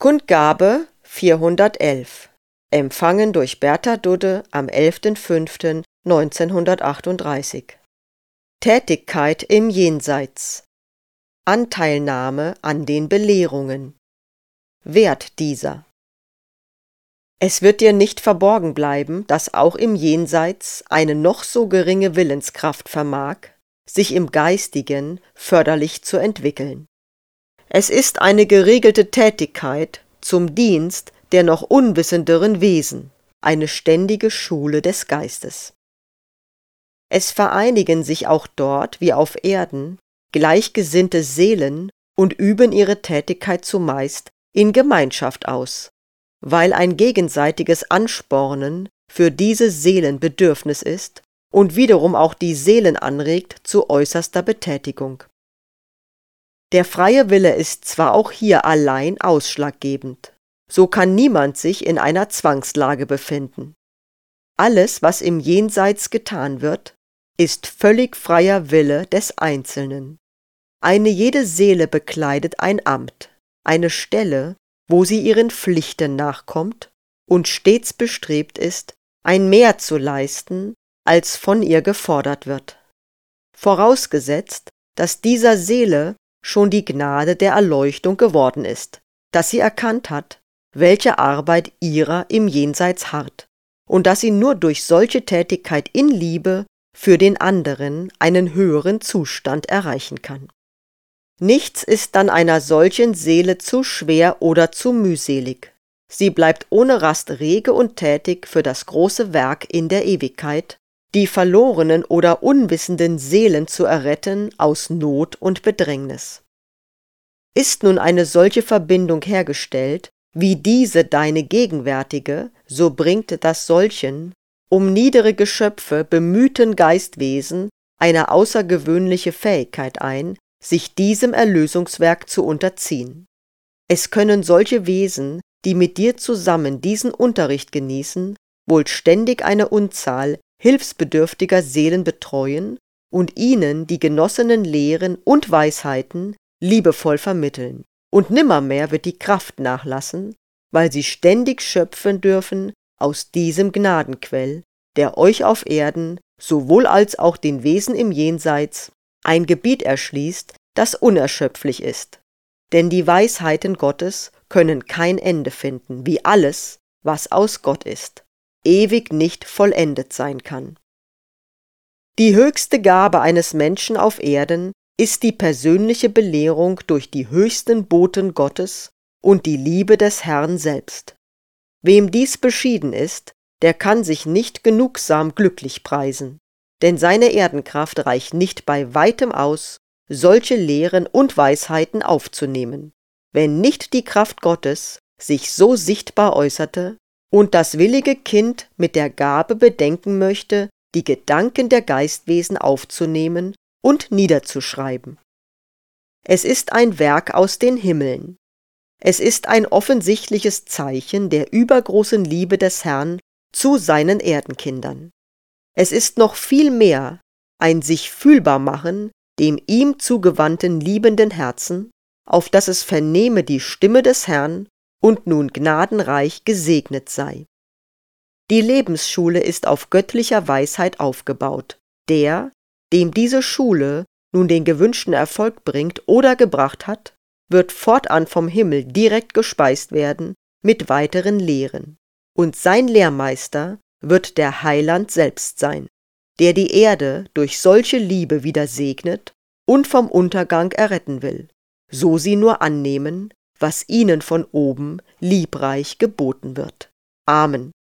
Kundgabe 411. Empfangen durch Bertha Dudde am 11.05.1938. Tätigkeit im Jenseits. Anteilnahme an den Belehrungen. Wert dieser. Es wird dir nicht verborgen bleiben, dass auch im Jenseits eine noch so geringe Willenskraft vermag, sich im Geistigen förderlich zu entwickeln. Es ist eine geregelte Tätigkeit zum Dienst der noch unwissenderen Wesen, eine ständige Schule des Geistes. Es vereinigen sich auch dort, wie auf Erden, gleichgesinnte Seelen und üben ihre Tätigkeit zumeist in Gemeinschaft aus, weil ein gegenseitiges Anspornen für diese Seelen Bedürfnis ist und wiederum auch die Seelen anregt zu äußerster Betätigung. Der freie Wille ist zwar auch hier allein ausschlaggebend, so kann niemand sich in einer Zwangslage befinden. Alles, was im Jenseits getan wird, ist völlig freier Wille des Einzelnen. Eine jede Seele bekleidet ein Amt, eine Stelle, wo sie ihren Pflichten nachkommt und stets bestrebt ist, ein Mehr zu leisten, als von ihr gefordert wird. Vorausgesetzt, dass dieser Seele schon die Gnade der Erleuchtung geworden ist, dass sie erkannt hat, welche Arbeit ihrer im Jenseits harrt, und dass sie nur durch solche Tätigkeit in Liebe für den anderen einen höheren Zustand erreichen kann. Nichts ist dann einer solchen Seele zu schwer oder zu mühselig. Sie bleibt ohne Rast rege und tätig für das große Werk in der Ewigkeit, die verlorenen oder unwissenden Seelen zu erretten aus Not und Bedrängnis. Ist nun eine solche Verbindung hergestellt, wie diese deine gegenwärtige, so bringt das solchen, um niedere Geschöpfe bemühten Geistwesen eine außergewöhnliche Fähigkeit ein, sich diesem Erlösungswerk zu unterziehen. Es können solche Wesen, die mit dir zusammen diesen Unterricht genießen, wohl ständig eine Unzahl hilfsbedürftiger Seelen betreuen und ihnen die genossenen Lehren und Weisheiten liebevoll vermitteln. Und nimmermehr wird die Kraft nachlassen, weil sie ständig schöpfen dürfen aus diesem Gnadenquell, der euch auf Erden, sowohl als auch den Wesen im Jenseits, ein Gebiet erschließt, das unerschöpflich ist. Denn die Weisheiten Gottes können kein Ende finden, wie alles, was aus Gott ist, ewig nicht vollendet sein kann. Die höchste Gabe eines Menschen auf Erden ist die persönliche Belehrung durch die höchsten Boten Gottes und die Liebe des Herrn selbst. Wem dies beschieden ist, der kann sich nicht genugsam glücklich preisen, denn seine Erdenkraft reicht nicht bei weitem aus, solche Lehren und Weisheiten aufzunehmen, wenn nicht die Kraft Gottes sich so sichtbar äußerte und das willige Kind mit der Gabe bedenken möchte, die Gedanken der Geistwesen aufzunehmen und niederzuschreiben. Es ist ein Werk aus den Himmeln. Es ist ein offensichtliches Zeichen der übergroßen Liebe des Herrn zu seinen Erdenkindern. Es ist noch viel mehr ein sich fühlbar machen dem ihm zugewandten liebenden Herzen, auf das es vernehme die Stimme des Herrn und nun gnadenreich gesegnet sei. Die Lebensschule ist auf göttlicher Weisheit aufgebaut. Der, dem diese Schule nun den gewünschten Erfolg bringt oder gebracht hat, wird fortan vom Himmel direkt gespeist werden mit weiteren Lehren. Und sein Lehrmeister wird der Heiland selbst sein, der die Erde durch solche Liebe wieder segnet und vom Untergang erretten will, so sie nur annehmen, was ihnen von oben liebreich geboten wird. Amen.